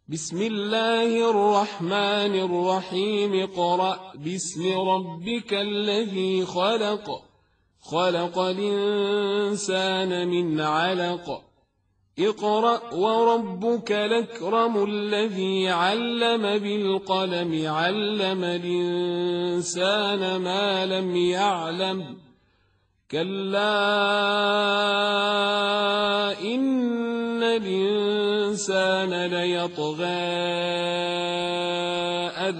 بسم الله الرحمن الرحيم اقرأ باسم ربك الذي خلق خلق الإنسان من علق اقرأ وربك الأكرم الذي علم بالقلم علم الإنسان ما لم يعلم كلا إن الإنسان ليطغى أن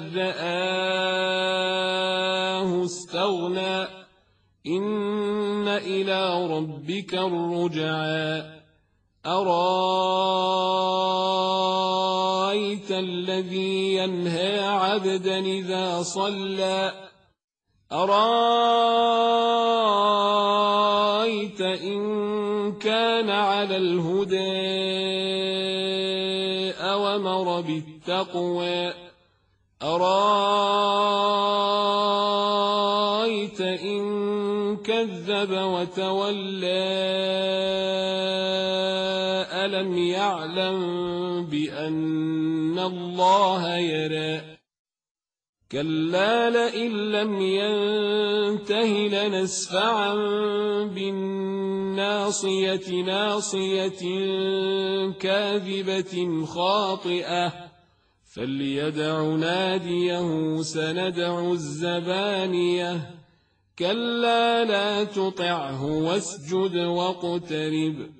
رآه استغنى إن إلى ربك الرجعى أرأيت الذي ينهى عبدا إذا صلى أرأيت إن كان على الهدى أوامر بالتقوى أرأيت إن كذب وتولى ألم يعلم بأن الله يرى كلا لئن لم ينته لنسفعا بالناصية ناصية كاذبة خاطئة فليدع ناديه سندع الزبانية كلا لا تطعه واسجد واقترب